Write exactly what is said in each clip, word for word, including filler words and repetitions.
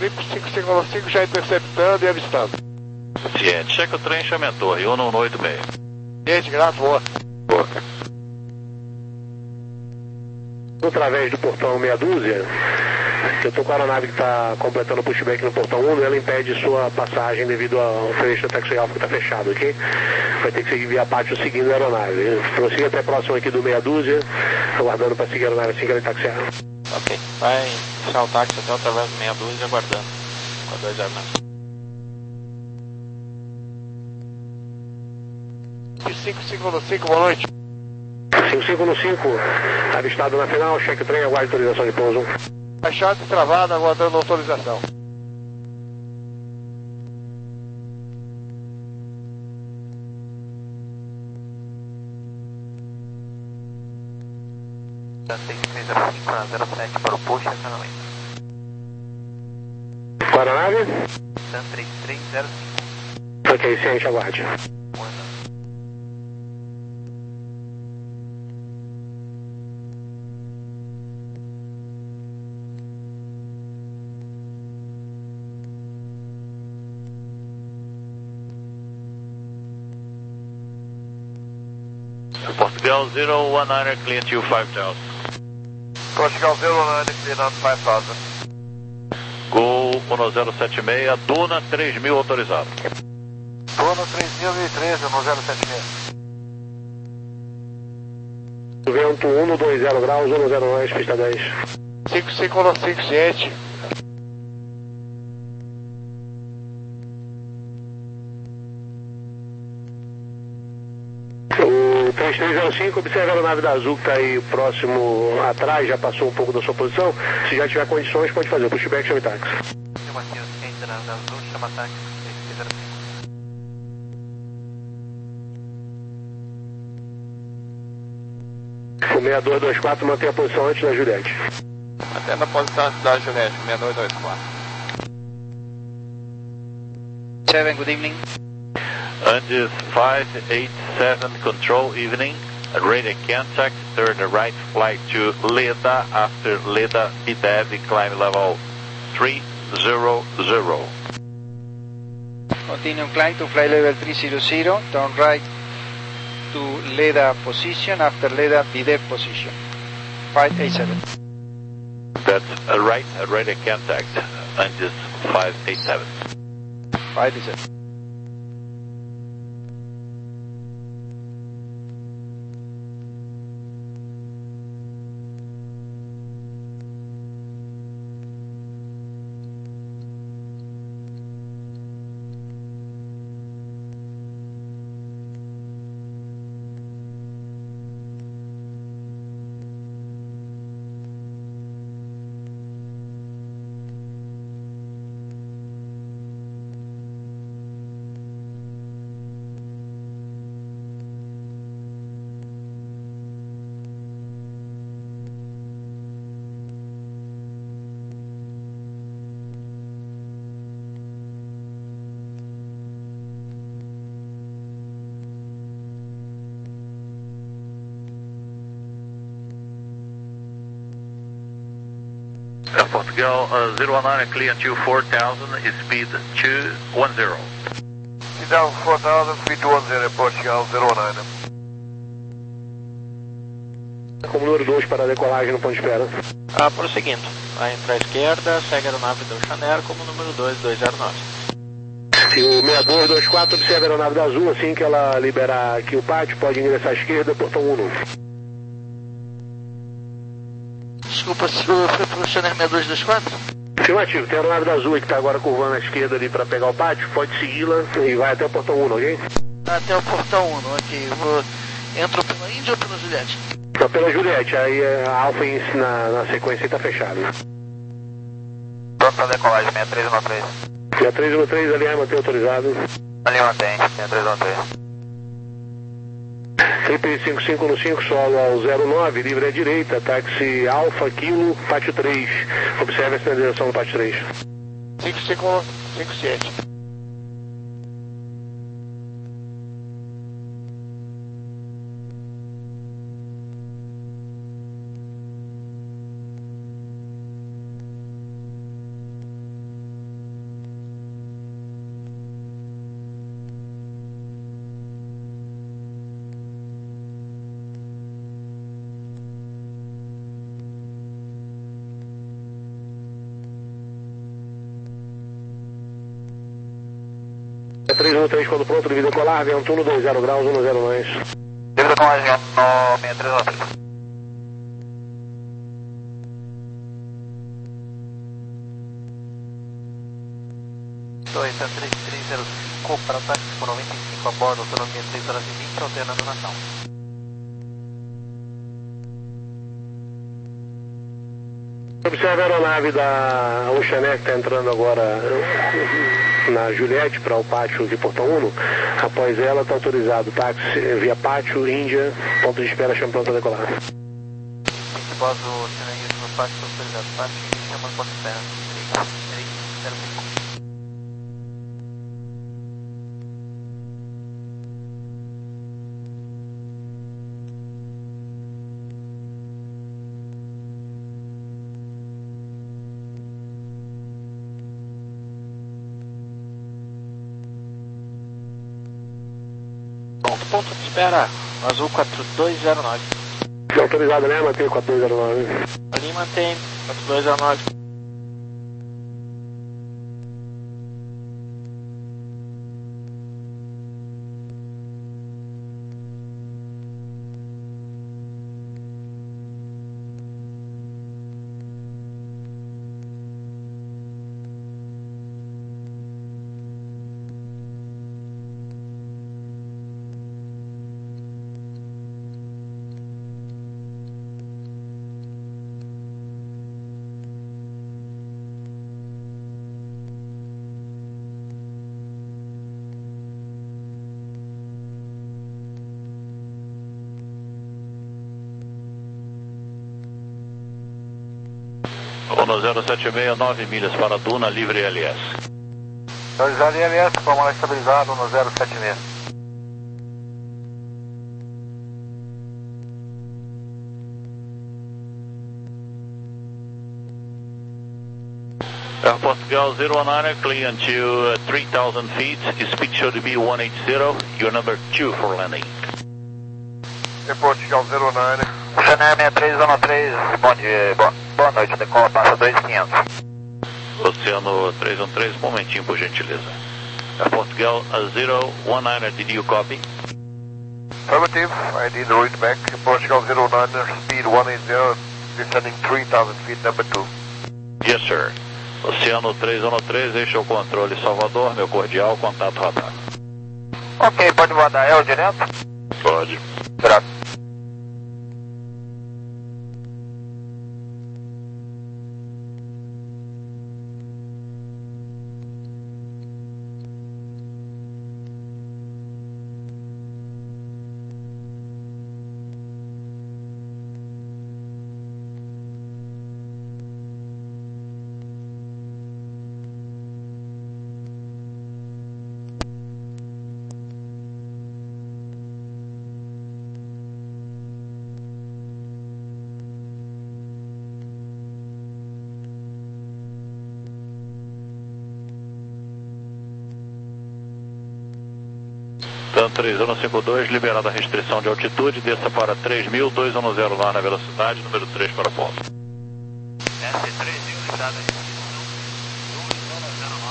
trip cinco cinco cinco já interceptando e avistando. Ciente, checa o trem e chama a torre, um um oito seis. Ciente, grato, boa. Boa. Através do portão meia dúzia, eu estou com a aeronave que está completando o pushback no portão um, ela impede sua passagem devido ao fecho da taxi alfa que está fechado aqui. Vai ter que seguir via pátio seguindo a aeronave. Prossiga até próximo aqui do meia dúzia, aguardando para seguir a aeronave assim que ela taxiar. Ok, vai fechar o táxi até através do meia dúzia, aguardando com a dois zero nove. cinco cinco cinco, boa noite. cinco cinco no cinco, avistado na final, cheque trem, aguarde autorização de pouso. Baixada e travada, aguardando autorização. seis três zero cinco na zero sete para o push, essa não entra. Qual a aeronave? Sun três três zero cinco. Ok, ciente, aguarde. Portugal zero one nine, clear to five thousand. Portugal zero one nine, clear to five thousand. Gol um zero sete seis, Duna três mil autorizado. Duna três mil e treze, um zero sete seis. Vento um dois zero graus, um zero nove, pista dez. cinco cinco cinco, ciente. três três zero cinco, observe a aeronave da Azul que está aí próximo atrás, já passou um pouco da sua posição. Se já tiver condições, pode fazer o pushback, chame táxi. Da Azul, chama táxi, três três zero cinco. O seis dois dois quatro mantém a posição antes da Juliette. Até na posição antes da Juliette, seis dois dois quatro. Seven, good evening. Andes five eight seven, control evening, radar contact, turn the right flight to Leda, after Leda, B D E V, climb level three zero zero. Continue climb to flight level three zero zero, turn right to Leda position, after Leda B D E V position, five eight seven. That's a right, a radar contact, Andes five eight seven. five eight seven. Portugal uh, zero one nine, clear to four thousand, speed two one zero. Speed down four thousand, speed two one zero, Portugal zero one nine. Como número dois para a decolagem no ponto de espera. Ah, prosseguindo. Vai entrar à esquerda, segue a aeronave do Chanel como número dois dois zero nove. Se o seis dois dois quatro observa a aeronave da Azul, assim que ela liberar aqui o pátio, pode ingressar à esquerda, portão um. Desculpa, se foi pro Chanel seis dois dois quatro? Afirmativo, tem a aeronave da Azul que está agora curvando à esquerda ali para pegar o pátio, pode segui-la e vai até o portão um, ok? Até o portão um, ok. Vou... Entro pela Índia ou pela Juliette? Então, pela Juliette, aí a Alfa na, na sequência está fechada. Pronto para decolagem, seis três um três. seis três um três, ali mantém autorizado. Ali mantém, seis três um três. Trip cinco cinco no cinco, solo ao zero nove, livre à direita, táxi Alfa, Kilo, pátio três. Observe a sinalização do pátio três. cinco cinco cinco sete. três um três, quando pronto, devido a colar, vento um, dois zero graus, um zero nós. Devido a colar, vento no seis três um três. dois três três zero cinco para táxi por noventa e cinco a bordo, autonomia três horas e vinte, alternando nação. Observe a aeronave da Oceaneer que está entrando agora na Juliette para o pátio de Portão um. Após ela está autorizado táxi via pátio, Índia, ponto de espera, chama pronto a decolar. vinte Boso, Oceaneer no pátio, autorizado pátio, chama ponto de espera, três três zero cinco. Ponto de espera, Azul quatro dois zero nove. Autorizado, né? Mantém quatro dois zero nove. Ali mantém quatro dois zero nove. um zero sete seis, nove milhas para Duna, livre L S. Autorizado L S, vamos lá estabilizado no zero sete seis. Air Portugal zero one nine, clear until uh, three thousand feet, speed should be one eighty, your number two for landing. Air Portugal zero nove, Oceaneer seis três um três, bom dia, boa, boa noite, decola, passa dois mil e quinhentos. Oceano três um três, momentinho por gentileza. Air Portugal zero one nine, did you copy? Affirmative, I did the read back, Air Portugal zero nine, speed one eighty, descending three thousand feet, number two. Yes, sir. Oceano três um três, este é o controle Salvador, meu cordial, contato radar. Ok, pode mandar, é o direto? Pode. Graças. TAM três um cinco dois, liberada a restrição de altitude, desça para três mil, dois um zero lá na velocidade, número três para o ponto. S três mil, liberada a restrição, dois um zero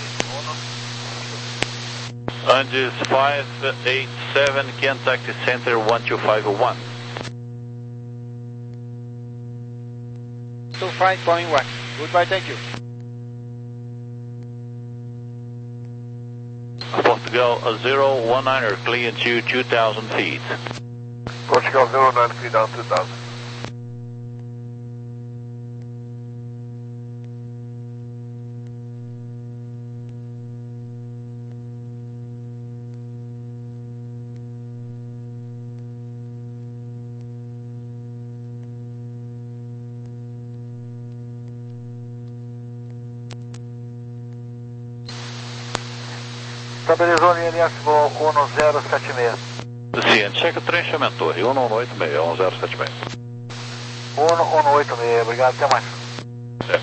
nove, Andes five eight seven, Kentucky Center one two five one. two five point one. Goodbye, thank you. Portugal zero one nine, clear to two thousand feet. Portugal zero nine, clear down two thousand. Estabilizou em L S Gol um zero sete seis. Sim, checa trenchamento torre, um um oito seis, um zero sete seis. um um oito seis, obrigado, até mais. É.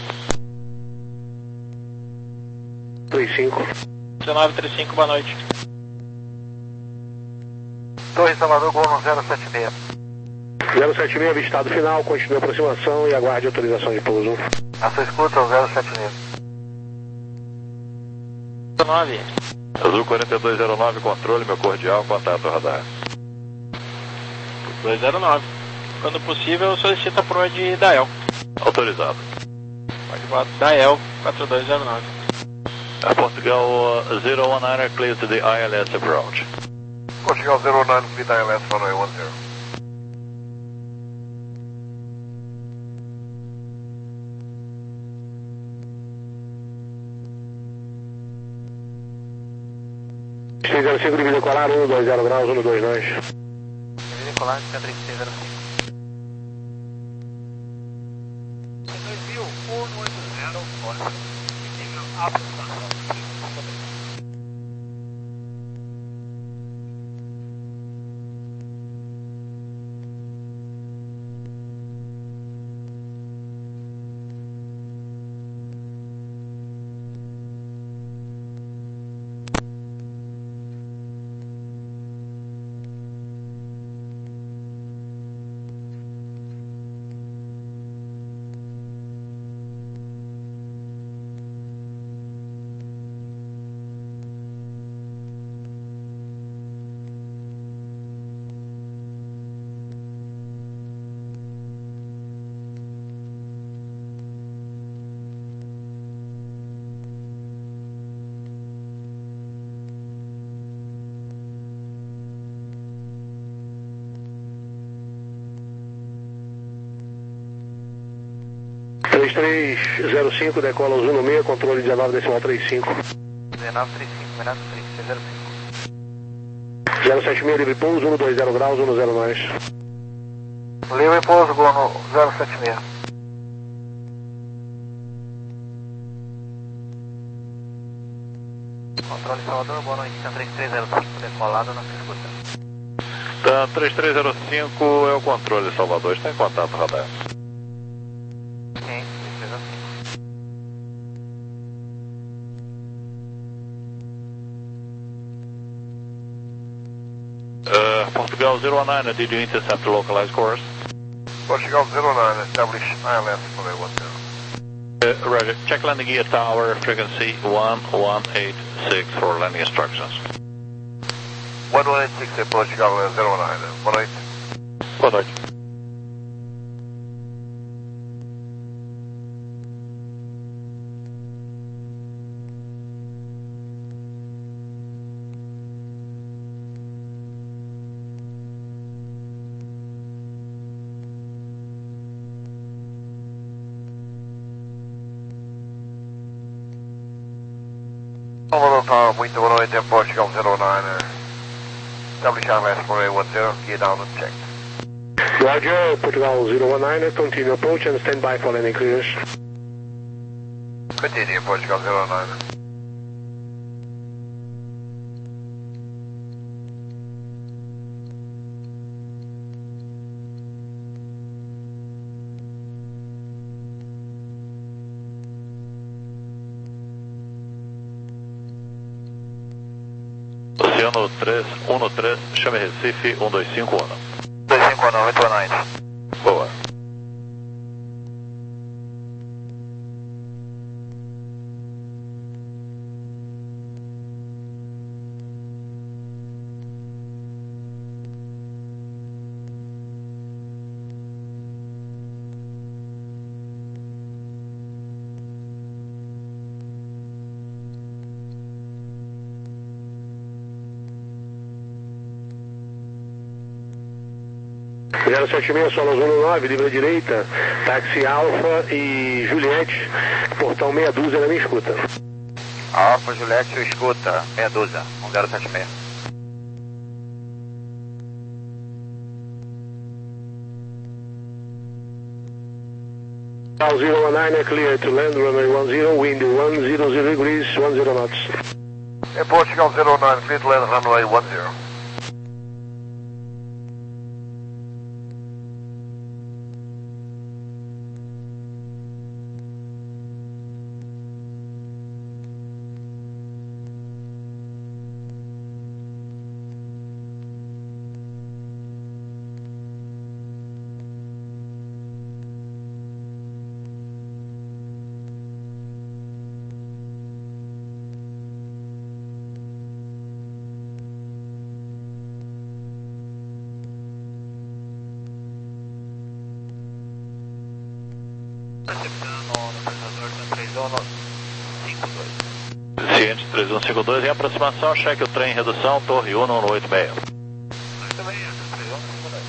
três cinco. dezenove trinta e cinco, boa noite. Torre Salvador, Gol um zero sete seis. zero sete seis, avistado final, continue a aproximação e aguarde autorização de pouso. A sua escuta, o zero sete seis. dezenove. Azul quarenta e dois zero nove, controle, meu cordial, contato radar. dois zero nove. Quando possível, solicita proa de Dael. Autorizado. Pode botar Dael quatro dois zero nove. Uh, Portugal uh, zero one nine, clear to the I L S approach. Portugal zero nine, clear I L S runway one zero. três zero cinco, divide colar, um dois zero graus, um dois nós. Divide colar, três seis zero cinco. dois mil, um oito zero, fora. Nível aproximação. três três zero cinco, decola Zulu seis, controle dezenove decimal trinta e cinco. dezenove trinta e cinco, Renato três seis zero cinco. zero sete seis, livre pouso, um dois zero graus, um zero nós. Livre pouso, Gono zero sete seis. Controle Salvador, boa noite, três três zero cinco, decolado, não se escuta. Tá, três três zero cinco é o controle, Salvador, está em contato radar. Uh, Portugal zero one nine, did you intercept the localized course? Portugal zero nine, establish I L S runway one zero. Uh, Roger, check landing gear tower, frequency one one eight six for landing instructions. one one eight six, Portugal zero nine, one eight. Boa noite. Salvador, muito boa noite, Portugal zero nine, establish I L S runway one zero, gear down and check. Roger, Portugal zero one nine, continue approach and stand by for landing clearance. Continue, Portugal zero nine. Oceano três um três, chame Recife um dois cinco um. dois cinco um, muito boa noite. Boa. zero sete seis, solo Zulu nove, livre à direita, táxi Alfa e Juliette, portão meia dúzia na minha escuta. Alfa, Juliette, escuta, meia dúzia, um zero sete seis. zero one nine, clear to land, runway one zero, wind one zero zero degrees, one zero knots. É Portugal zero nine, clear to land, runway one zero. receptando no pensador da três um cinco dois. Ciente três um cinco dois, em aproximação, cheque o trem em redução, torre um um oito seis. Nós também, três um cinco dois.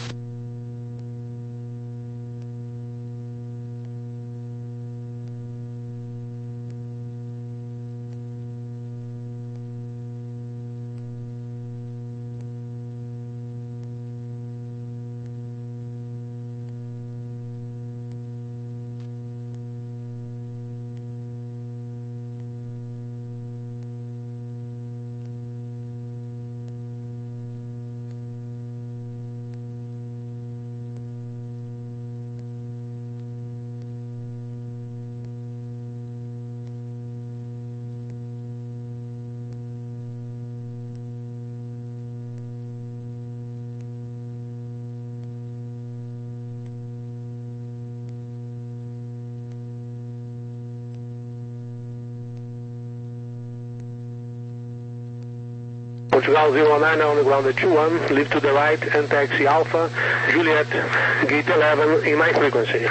Portugal zero one nine, only grounded two one, leave to the right and taxi Alpha, Juliet, gate eleven in my frequency.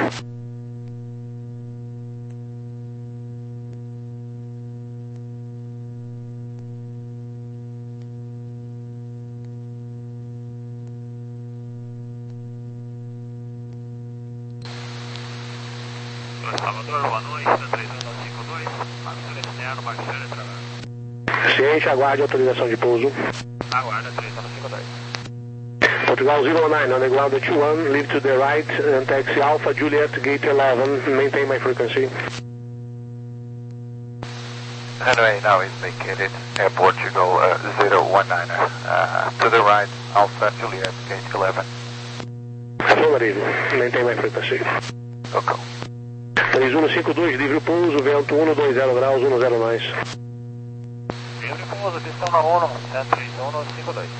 Salvador, boa noite, três um cinco dois, Marcelo externo, Marcelo Trabalho. Ciente, aguarde autorização de pouso. Aguarda, três um cinco dois. Portugal zero one nine, on the ground two one, leave to the right and taxi Alpha, Juliet, gate eleven, maintain my frequency. Anyway, now it's vacated, Air Portugal uh, zero one nine, uh, to the right, Alpha, Juliet, gate eleven. Affirmative, maintain my frequency. Ok. três um cinco dois, livre o pouso, vento um dois zero graus, um zero mais. Livre pouso, pistão na um, três um cinco dois.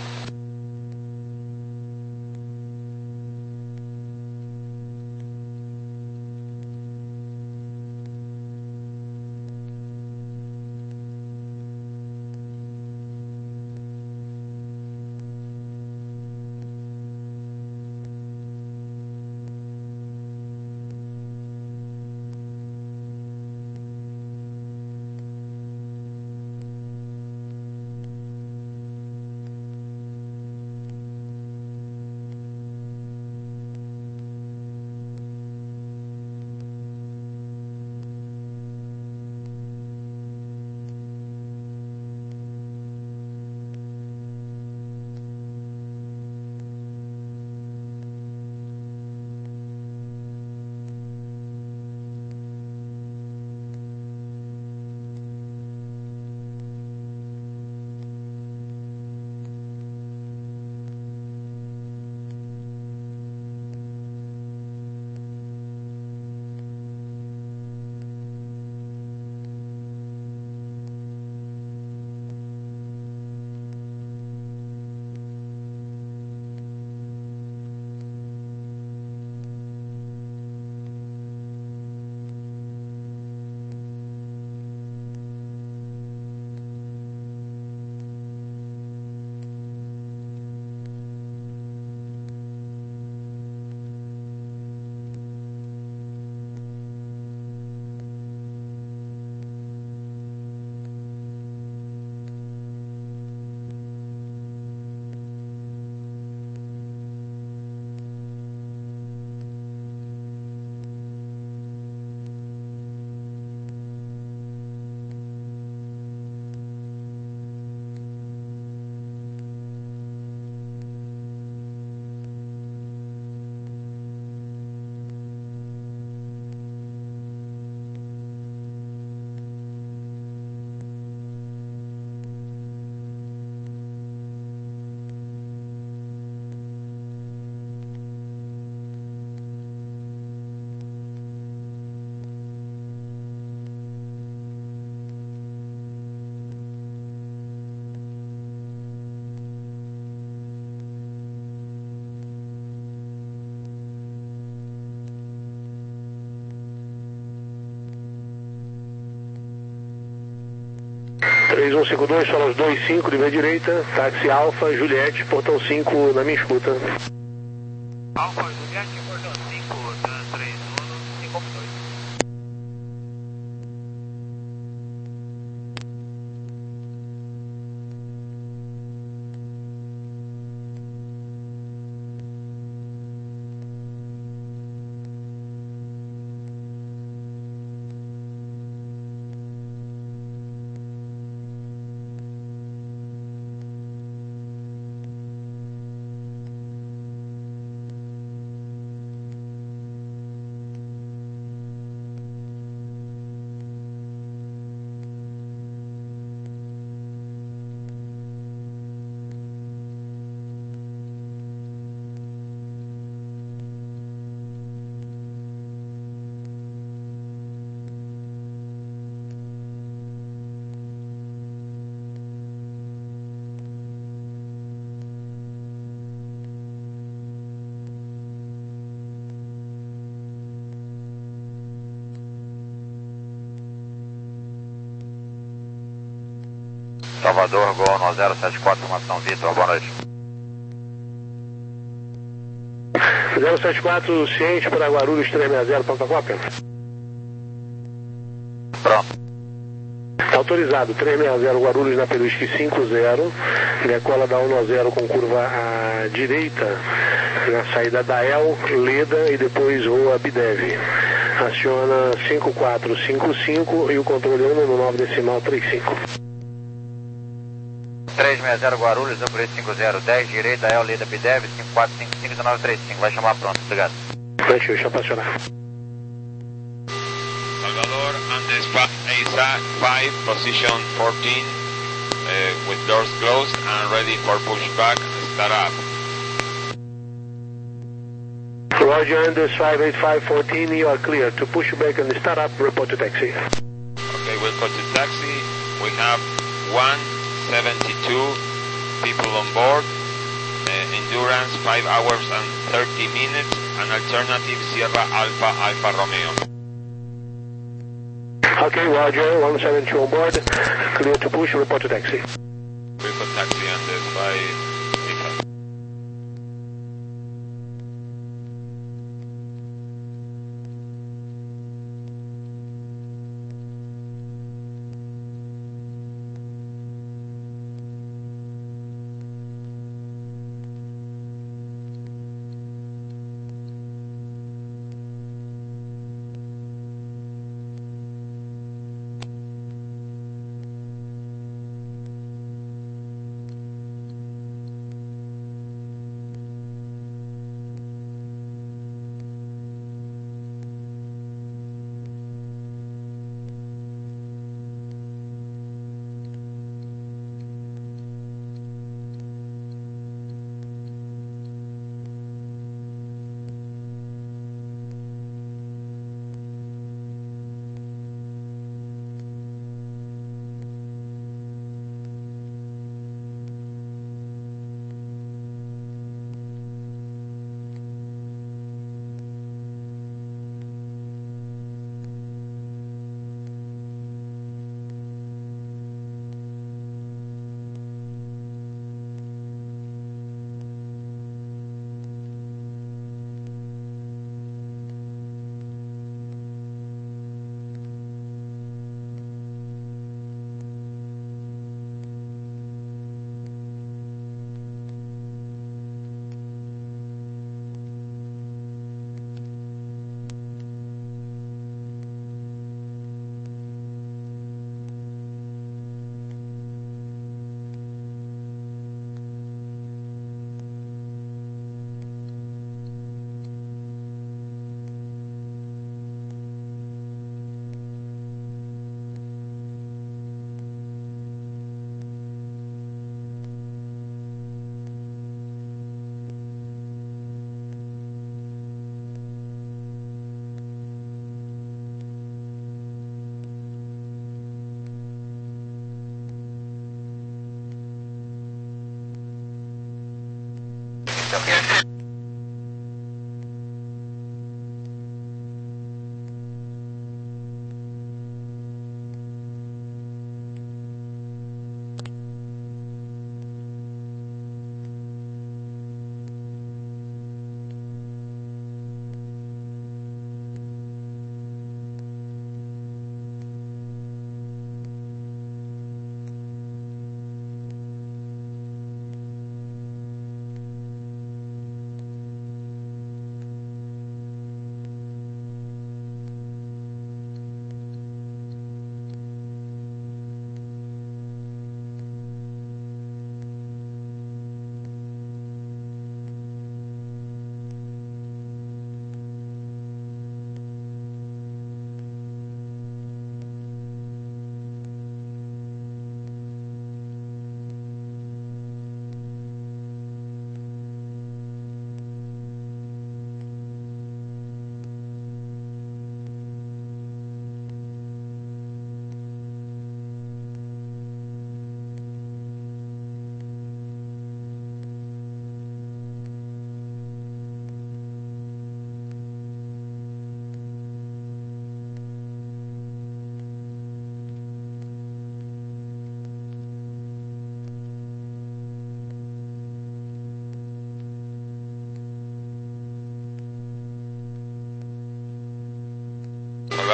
três um cinco dois, solas dois cinco, livre à direita, táxi Alfa, Juliette, portão cinco na minha escuta. Alfa, Juliette, portão cinco, três um cinco dois. Salvador, Gol no zero sete quatro, formação Vitor, boa noite. zero sete quatro, ciente para Guarulhos trezentos e sessenta, ponta cópia. Pronto. Autorizado, trezentos e sessenta Guarulhos na Peruski cinco zero, decola da um a zero com curva à direita, na saída da El, Leda e depois Rua Bidev. Aciona cinco quatro cinco cinco e o controle um no nove decimal trinta e cinco. trezentos e sessenta Guarulhos, Ampulete cinco zero, dez direita, El, Leda, Bidev, cinco quatro cinco cinco, nove três cinco, vai chamar pronto, obrigado. Deixa, deixa pra acionar. Salvador, Andes five, position fourteen, uh, with doors closed and ready for pushback, start up. Roger, Andes five eight five fourteen, you are clear to push back and start up, report to taxi. Okay, we'll go to taxi. We have one seventy-two people on board, uh, endurance five hours and thirty minutes, and alternative Sierra Alpha Alfa Romeo. Okay, Roger, one seventy-two on board, clear to push, report to taxi. We'll go taxi Andes five eight five.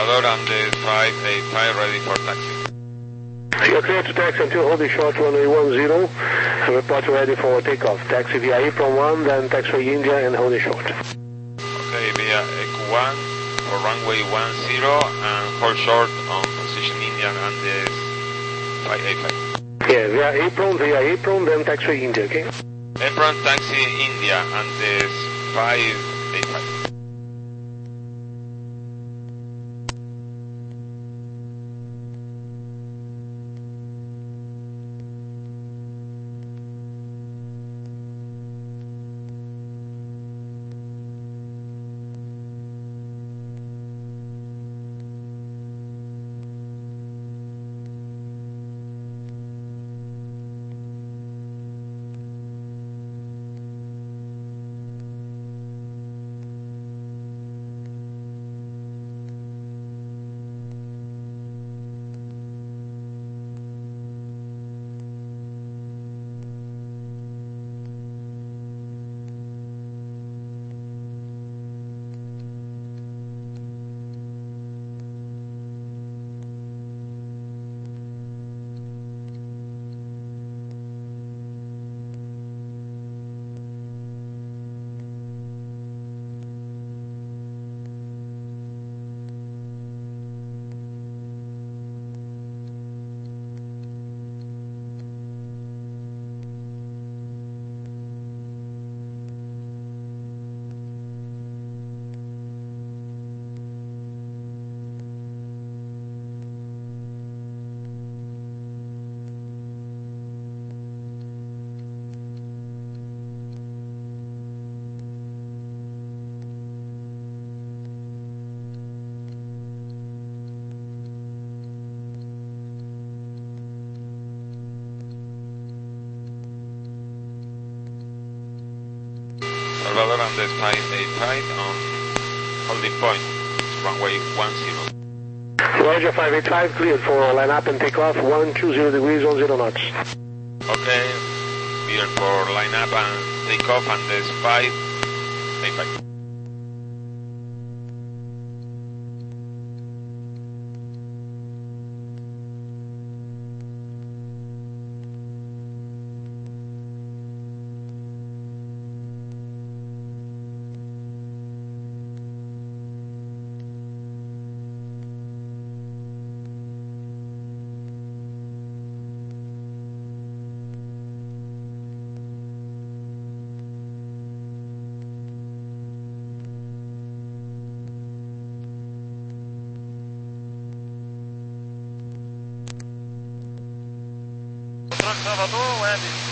Salvador, and the five eight five ready for taxi. You're clear to taxi until holding short runway one zero. Report ready for takeoff. Taxi via Apron one, then taxiway India and holding short. Okay, via E Q one for runway one zero and hold short on position India and the five eight five. Yeah, via Apron, via Apron, then taxiway India, okay? Apron taxi India and the five eight five. Salvador and the five eight five on holding point, runway one zero. Roger, five eight five, cleared for line up and take off, one two zero degrees, on zero knots. Okay, clear for line up and take off and there's five eight five. Salvador, Web.